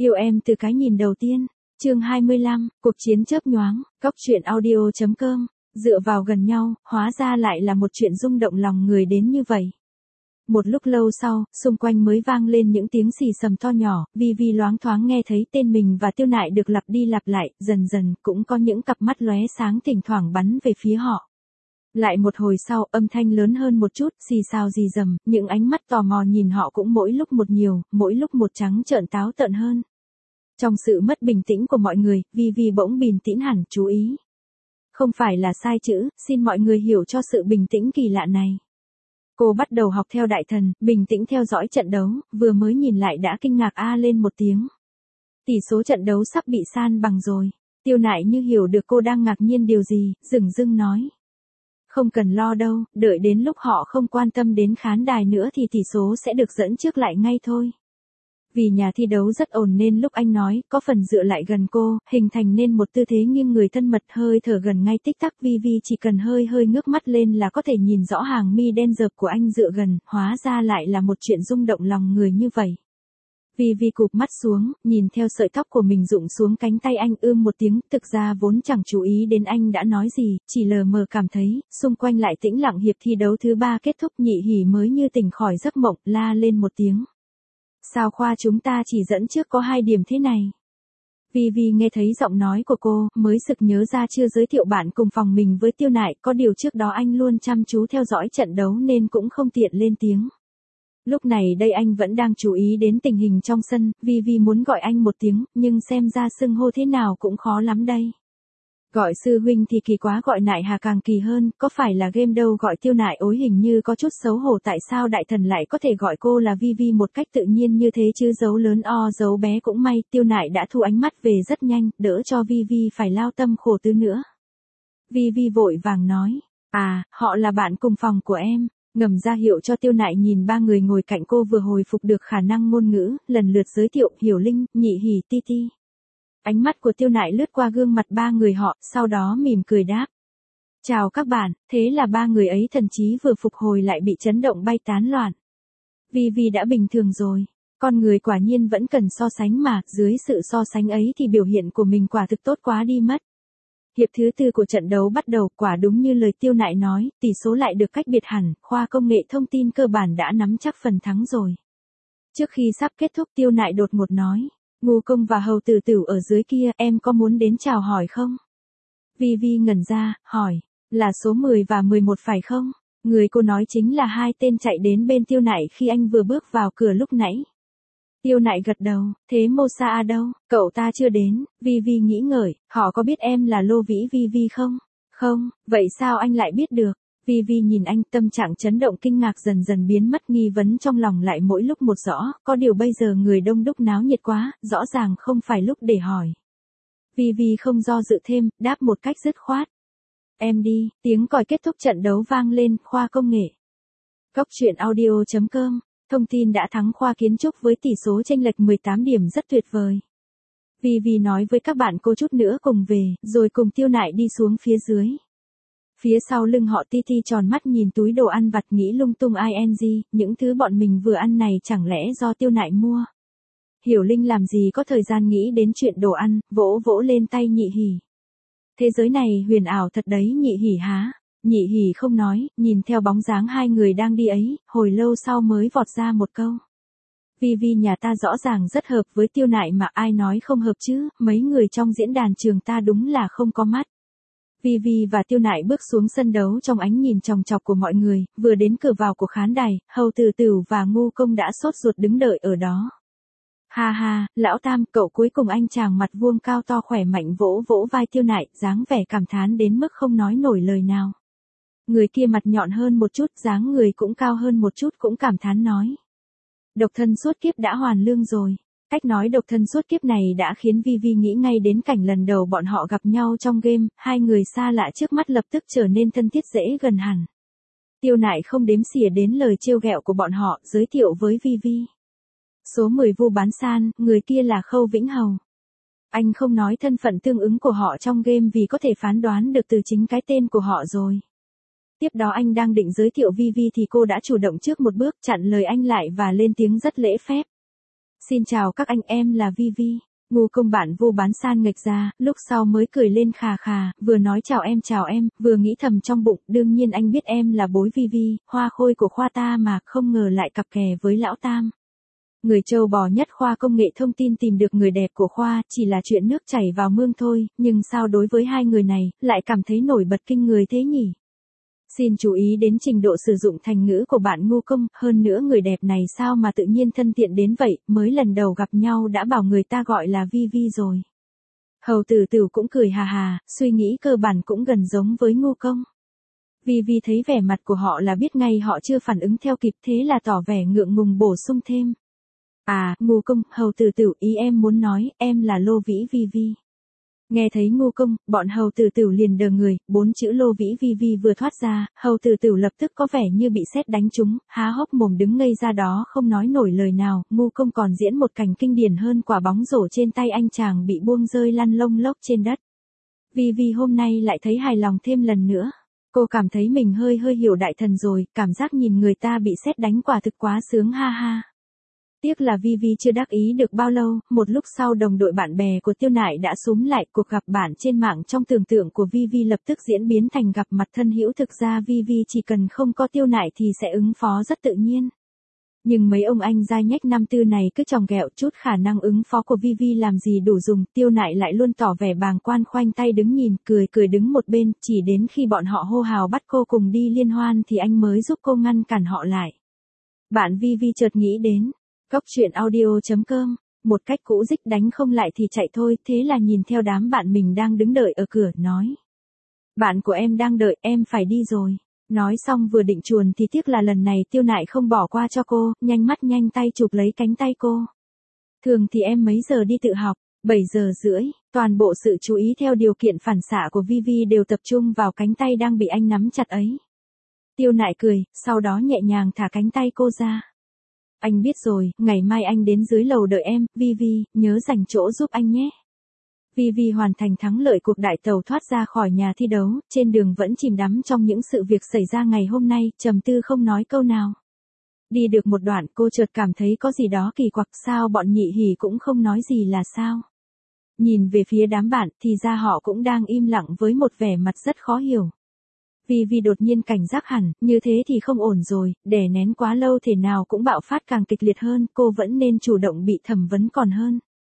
Yêu em từ cái nhìn đầu tiên. Chương 25, cuộc chiến chớp nhoáng, Cóc truyện audio.com. Dựa vào gần nhau, hóa ra lại là một chuyện rung động lòng người đến như vậy. Một lúc lâu sau, xung quanh mới vang lên những tiếng xì xầm to nhỏ, Vi loáng thoáng nghe thấy tên mình và Tiêu Nại được lặp đi lặp lại, dần dần cũng có những cặp mắt lóe sáng thỉnh thoảng bắn về phía họ. Lại một hồi sau, âm thanh lớn hơn một chút, xì xào rì rầm, những ánh mắt tò mò nhìn họ cũng mỗi lúc một nhiều, mỗi lúc một trắng trợn táo tợn hơn. Trong sự mất bình tĩnh của mọi người, Vi bỗng bình tĩnh hẳn, chú ý. Không phải là sai chữ, xin mọi người hiểu cho sự bình tĩnh kỳ lạ này. Cô bắt đầu học theo đại thần, bình tĩnh theo dõi trận đấu, vừa mới nhìn lại đã kinh ngạc lên một tiếng. Tỷ số trận đấu sắp bị san bằng rồi. Tiêu Nại như hiểu được cô đang ngạc nhiên điều gì, dửng dưng nói. Không cần lo đâu, đợi đến lúc họ không quan tâm đến khán đài nữa thì tỷ số sẽ được dẫn trước lại ngay thôi. Vì nhà thi đấu rất ổn nên lúc anh nói, có phần dựa lại gần cô, hình thành nên một tư thế nghiêng người thân mật, hơi thở gần ngay tích tắc. Vi chỉ cần hơi ngước mắt lên là có thể nhìn rõ hàng mi đen rợp của anh dựa gần, hóa ra lại là một chuyện rung động lòng người như vậy. Vi cụp mắt xuống, nhìn theo sợi tóc của mình rụng xuống cánh tay anh, một tiếng, thực ra vốn chẳng chú ý đến anh đã nói gì, chỉ lờ mờ cảm thấy, xung quanh lại tĩnh lặng. Hiệp thi đấu thứ 3 kết thúc, Nhị Hỉ mới như tỉnh khỏi giấc mộng, la lên một tiếng. Sao khoa chúng ta chỉ dẫn trước có 2 điểm thế này? Vi nghe thấy giọng nói của cô, mới sực nhớ ra chưa giới thiệu bạn cùng phòng mình với Tiêu Nại, có điều trước đó anh luôn chăm chú theo dõi trận đấu nên cũng không tiện lên tiếng. Lúc này đây anh vẫn đang chú ý đến tình hình trong sân, Vi muốn gọi anh một tiếng, nhưng xem ra xưng hô thế nào cũng khó lắm đây. Gọi sư huynh thì kỳ quá, gọi Nại Hà càng kỳ hơn, có phải là game đâu. Gọi Tiêu Nại ối hình như có chút xấu hổ, tại sao đại thần lại có thể gọi cô là Vi một cách tự nhiên như thế chứ, dấu lớn o dấu bé cũng may. Tiêu Nại đã thu ánh mắt về rất nhanh, đỡ cho Vi phải lao tâm khổ tứ nữa. Vi vội vàng nói, họ là bạn cùng phòng của em. Ngầm ra hiệu cho Tiêu Nại nhìn 3 người ngồi cạnh cô vừa hồi phục được khả năng ngôn ngữ, lần lượt giới thiệu, Hiểu Linh, Nhị Hỉ, Ti. Ánh mắt của Tiêu Nại lướt qua gương mặt 3 người họ, sau đó mỉm cười đáp. Chào các bạn, thế là 3 người ấy thần trí vừa phục hồi lại bị chấn động bay tán loạn. Vi đã bình thường rồi. Con người quả nhiên vẫn cần so sánh mà, dưới sự so sánh ấy thì biểu hiện của mình quả thực tốt quá đi mất. Hiệp thứ 4 của trận đấu bắt đầu, quả đúng như lời Tiêu Nại nói, tỷ số lại được cách biệt hẳn, khoa công nghệ thông tin cơ bản đã nắm chắc phần thắng rồi. Trước khi sắp kết thúc, Tiêu Nại đột ngột nói, Ngu Công và Hầu Tử Tử ở dưới kia, em có muốn đến chào hỏi không? Vi ngẩn ra, hỏi, là số 10 và 11 phải không? Người cô nói chính là 2 tên chạy đến bên Tiêu Nại khi anh vừa bước vào cửa lúc nãy. Tiêu Nại gật đầu, thế Mosa đâu? Cậu ta chưa đến. Vi nghĩ ngợi, họ có biết em là Lô Vĩ Vi không? Không, vậy sao anh lại biết được? Vi nhìn anh, tâm trạng chấn động kinh ngạc dần dần biến mất, nghi vấn trong lòng lại mỗi lúc một rõ, có điều bây giờ người đông đúc náo nhiệt quá, rõ ràng không phải lúc để hỏi. Vi không do dự thêm, đáp một cách dứt khoát. Em đi. Tiếng còi kết thúc trận đấu vang lên, khoa công nghệ. Cóc truyện audio.com. Thông tin đã thắng khoa kiến trúc với tỷ số chênh lệch 18 điểm rất tuyệt vời. Vi nói với các bạn cô chút nữa cùng về, rồi cùng Tiêu Nại đi xuống phía dưới. Phía sau lưng họ Ti tròn mắt nhìn túi đồ ăn vặt nghĩ lung tung những thứ bọn mình vừa ăn này chẳng lẽ do Tiêu Nại mua. Hiểu Linh làm gì có thời gian nghĩ đến chuyện đồ ăn, vỗ lên tay Nhị Hỉ. Thế giới này huyền ảo thật đấy Nhị Hỉ há. Nhị Hỉ không nói, nhìn theo bóng dáng 2 người đang đi ấy, hồi lâu sau mới vọt ra một câu. Vi nhà ta rõ ràng rất hợp với Tiêu Nại mà ai nói không hợp chứ, mấy người trong diễn đàn trường ta đúng là không có mắt. Vi và Tiêu Nại bước xuống sân đấu trong ánh nhìn chòng chọc của mọi người, vừa đến cửa vào của khán đài, Hầu Tử Tử và Ngu Công đã sốt ruột đứng đợi ở đó. Ha, lão Tam, cậu cuối cùng. Anh chàng mặt vuông cao to khỏe mạnh vỗ vai Tiêu Nại, dáng vẻ cảm thán đến mức không nói nổi lời nào. Người kia mặt nhọn hơn một chút, dáng người cũng cao hơn một chút, cũng cảm thán nói. Độc thân suốt kiếp đã hoàn lương rồi. Cách nói độc thân suốt kiếp này đã khiến Vi nghĩ ngay đến cảnh lần đầu bọn họ gặp nhau trong game, 2 người xa lạ trước mắt lập tức trở nên thân thiết dễ gần hẳn. Tiêu Nại không đếm xỉa đến lời trêu ghẹo của bọn họ, giới thiệu với Vi. Số 10 Vu Bán San, người kia là Khâu Vĩnh Hầu. Anh không nói thân phận tương ứng của họ trong game vì có thể phán đoán được từ chính cái tên của họ rồi. Tiếp đó anh đang định giới thiệu Vi thì cô đã chủ động trước một bước chặn lời anh lại và lên tiếng rất lễ phép. Xin chào các anh, em là Vi. Ngu công bạn vô bán san nghịch ra, lúc sau mới cười lên khà khà, vừa nói chào em, vừa nghĩ thầm trong bụng, đương nhiên anh biết em là bối Vi, hoa khôi của khoa ta mà, không ngờ lại cặp kè với lão Tam. Người trâu bò nhất khoa công nghệ thông tin tìm được người đẹp của khoa, chỉ là chuyện nước chảy vào mương thôi, nhưng sao đối với hai người này, lại cảm thấy nổi bật kinh người thế nhỉ? Xin chú ý đến trình độ sử dụng thành ngữ của bạn ngu công, hơn nữa người đẹp này sao mà tự nhiên thân thiện đến vậy, mới lần đầu gặp nhau đã bảo người ta gọi là Vi rồi. Hầu Tử Tửu cũng cười hà hà, suy nghĩ cơ bản cũng gần giống với ngu công. Vi thấy vẻ mặt của họ là biết ngay họ chưa phản ứng theo kịp, thế là tỏ vẻ ngượng ngùng bổ sung thêm. À, ngu công, Hầu Tử Tửu, ý em muốn nói, em là Lô Vĩ Vi. Nghe thấy ngu công, bọn Hầu Tử Tửu liền đờ người, 4 chữ Lô Vĩ Vi vừa thoát ra, Hầu Tử Tửu lập tức có vẻ như bị sét đánh trúng, há hốc mồm đứng ngây ra đó không nói nổi lời nào, ngu công còn diễn một cảnh kinh điển hơn, quả bóng rổ trên tay anh chàng bị buông rơi lăn lông lốc trên đất. Vi hôm nay lại thấy hài lòng thêm lần nữa. Cô cảm thấy mình hơi hiểu đại thần rồi, cảm giác nhìn người ta bị sét đánh quả thực quá sướng ha ha. Tiếc là Vi chưa đắc ý được bao lâu, một lúc sau đồng đội bạn bè của Tiêu Nại đã xúm lại, cuộc gặp bạn trên mạng trong tưởng tượng của Vi lập tức diễn biến thành gặp mặt thân hữu, thực ra Vi chỉ cần không có Tiêu Nại thì sẽ ứng phó rất tự nhiên. Nhưng mấy ông anh giai nhách năm tư này cứ chòng ghẹo, chút khả năng ứng phó của Vi làm gì đủ dùng, Tiêu Nại lại luôn tỏ vẻ bàng quan, khoanh tay đứng nhìn, cười đứng một bên, chỉ đến khi bọn họ hô hào bắt cô cùng đi liên hoan thì anh mới giúp cô ngăn cản họ lại. Bạn Vi chợt nghĩ đến Góc truyện audio.com, một cách cũ dích đánh không lại thì chạy thôi, thế là nhìn theo đám bạn mình đang đứng đợi ở cửa, nói. Bạn của em đang đợi, em phải đi rồi. Nói xong vừa định chuồn thì tiếc là lần này Tiêu Nại không bỏ qua cho cô, nhanh mắt nhanh tay chụp lấy cánh tay cô. Thường thì em mấy giờ đi tự học? 7:30, toàn bộ sự chú ý theo điều kiện phản xạ của Vi đều tập trung vào cánh tay đang bị anh nắm chặt ấy. Tiêu Nại cười, sau đó nhẹ nhàng thả cánh tay cô ra. Anh biết rồi, ngày mai anh đến dưới lầu đợi em, Vi, nhớ dành chỗ giúp anh nhé. Vi hoàn thành thắng lợi cuộc đại tàu thoát ra khỏi nhà thi đấu, trên đường vẫn chìm đắm trong những sự việc xảy ra ngày hôm nay, trầm tư không nói câu nào. Đi được một đoạn cô chợt cảm thấy có gì đó kỳ quặc, sao bọn Nhị Hỉ cũng không nói gì là sao. Nhìn về phía đám bạn thì ra họ cũng đang im lặng với một vẻ mặt rất khó hiểu. Vi đột nhiên cảnh giác hẳn, như thế thì không ổn rồi, đè nén quá lâu thể nào cũng bạo phát càng kịch liệt hơn, cô vẫn nên chủ động bị thẩm vấn còn hơn.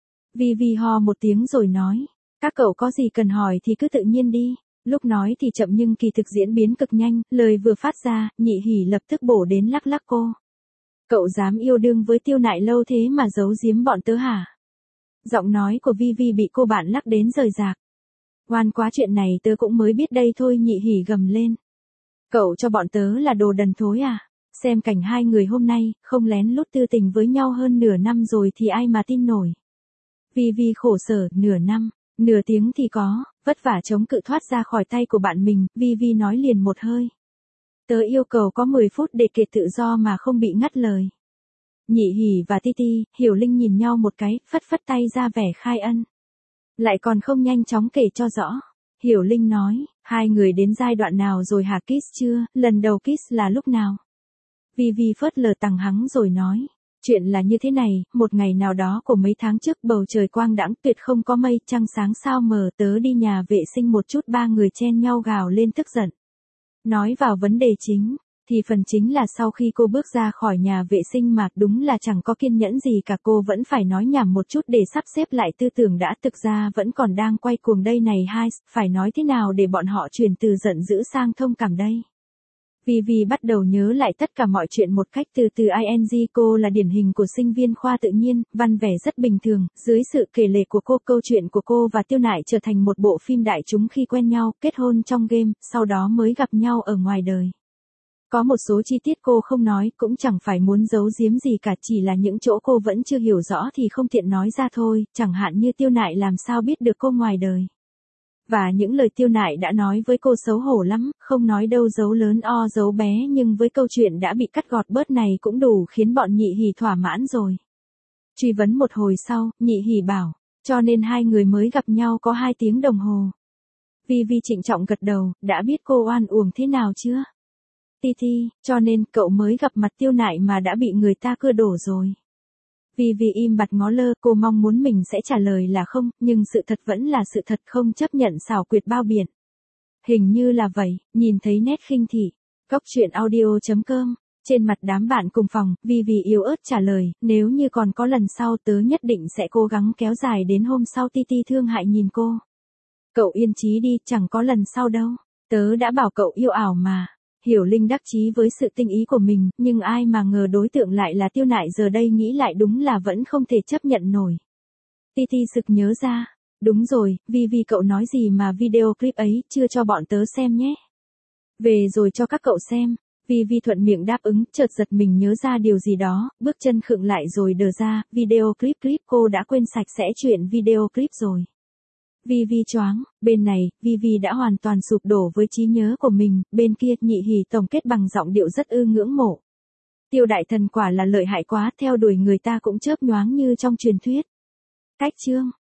Vi ho một tiếng rồi nói, các cậu có gì cần hỏi thì cứ tự nhiên đi. Lúc nói thì chậm nhưng kỳ thực diễn biến cực nhanh, lời vừa phát ra, Nhị Hỉ lập tức bổ đến lắc cô. Cậu dám yêu đương với Tiêu Nại lâu thế mà giấu giếm bọn tớ hả? Giọng nói của Vi bị cô bạn lắc đến rời rạc. Ngoan quá, chuyện này tớ cũng mới biết đây thôi, Nhị Hỉ gầm lên. Cậu cho bọn tớ là đồ đần thối à? Xem cảnh hai người hôm nay, không lén lút tư tình với nhau hơn nửa năm rồi thì ai mà tin nổi. Vi khổ sở, nửa năm, nửa tiếng thì có, vất vả chống cự thoát ra khỏi tay của bạn mình, Vi nói liền một hơi. Tớ yêu cầu có 10 phút để kể tự do mà không bị ngắt lời. Nhị Hỉ và Ti, Hiểu Linh nhìn nhau một cái, phất tay ra vẻ khai ân. Lại còn không nhanh chóng kể cho rõ. Hiểu Linh nói, hai người đến giai đoạn nào rồi hả, kiss chưa, lần đầu kiss là lúc nào? Vi phớt lờ tằng hắng rồi nói, chuyện là như thế này, một ngày nào đó của mấy tháng trước bầu trời quang đãng tuyệt không có mây, trăng sáng sao mờ, tớ đi nhà vệ sinh một chút, ba người chen nhau gào lên tức giận. Nói vào vấn đề chính, thì phần chính là sau khi cô bước ra khỏi nhà vệ sinh mà đúng là chẳng có kiên nhẫn gì cả, cô vẫn phải nói nhảm một chút để sắp xếp lại tư tưởng đã, thực ra vẫn còn đang quay cuồng đây này hai, phải nói thế nào để bọn họ chuyển từ giận dữ sang thông cảm đây. Vi bắt đầu nhớ lại tất cả mọi chuyện một cách từ ing, cô là điển hình của sinh viên khoa tự nhiên, văn vẻ rất bình thường, dưới sự kể lể của cô, câu chuyện của cô và Tiêu Nại trở thành một bộ phim đại chúng khi quen nhau, kết hôn trong game, sau đó mới gặp nhau ở ngoài đời. Có một số chi tiết cô không nói, cũng chẳng phải muốn giấu giếm gì cả, chỉ là những chỗ cô vẫn chưa hiểu rõ thì không tiện nói ra thôi, chẳng hạn như Tiêu Nại làm sao biết được cô ngoài đời. Và những lời Tiêu Nại đã nói với cô xấu hổ lắm, không nói đâu dấu lớn o dấu bé, nhưng với câu chuyện đã bị cắt gọt bớt này cũng đủ khiến bọn Nhị Hỉ thỏa mãn rồi. Truy vấn một hồi sau, Nhị Hỉ bảo, cho nên hai người mới gặp nhau có 2 tiếng đồng hồ. Vi trịnh trọng gật đầu, đã biết cô oan uổng thế nào chưa? Ti, cho nên cậu mới gặp mặt Tiêu Nại mà đã bị người ta cưa đổ rồi. Vì im bặt ngó lơ, cô mong muốn mình sẽ trả lời là không, nhưng sự thật vẫn là sự thật, không chấp nhận xảo quyệt bao biện. Hình như là vậy, nhìn thấy nét khinh thị. Góc chuyện audio.com. Trên mặt đám bạn cùng phòng, vì yếu ớt trả lời, nếu như còn có lần sau tớ nhất định sẽ cố gắng kéo dài đến hôm sau. Titi thương hại nhìn cô. Cậu yên chí đi, chẳng có lần sau đâu. Tớ đã bảo cậu yêu ảo mà. Hiểu Linh đắc chí với sự tinh ý của mình, nhưng ai mà ngờ đối tượng lại là Tiêu Nại, giờ đây nghĩ lại đúng là vẫn không thể chấp nhận nổi. Titi sực nhớ ra. Đúng rồi, vì cậu nói gì mà video clip ấy chưa cho bọn tớ xem nhé. Về rồi cho các cậu xem. Vi thuận miệng đáp ứng, chợt giật mình nhớ ra điều gì đó, bước chân khựng lại rồi đờ ra, video clip cô đã quên sạch sẽ chuyện video clip rồi. Vi choáng, bên này, Vi đã hoàn toàn sụp đổ với trí nhớ của mình, bên kia Nhị Hỉ tổng kết bằng giọng điệu rất ngưỡng mộ. Tiêu đại thần quả là lợi hại quá, theo đuổi người ta cũng chớp nhoáng như trong truyền thuyết. Cách chương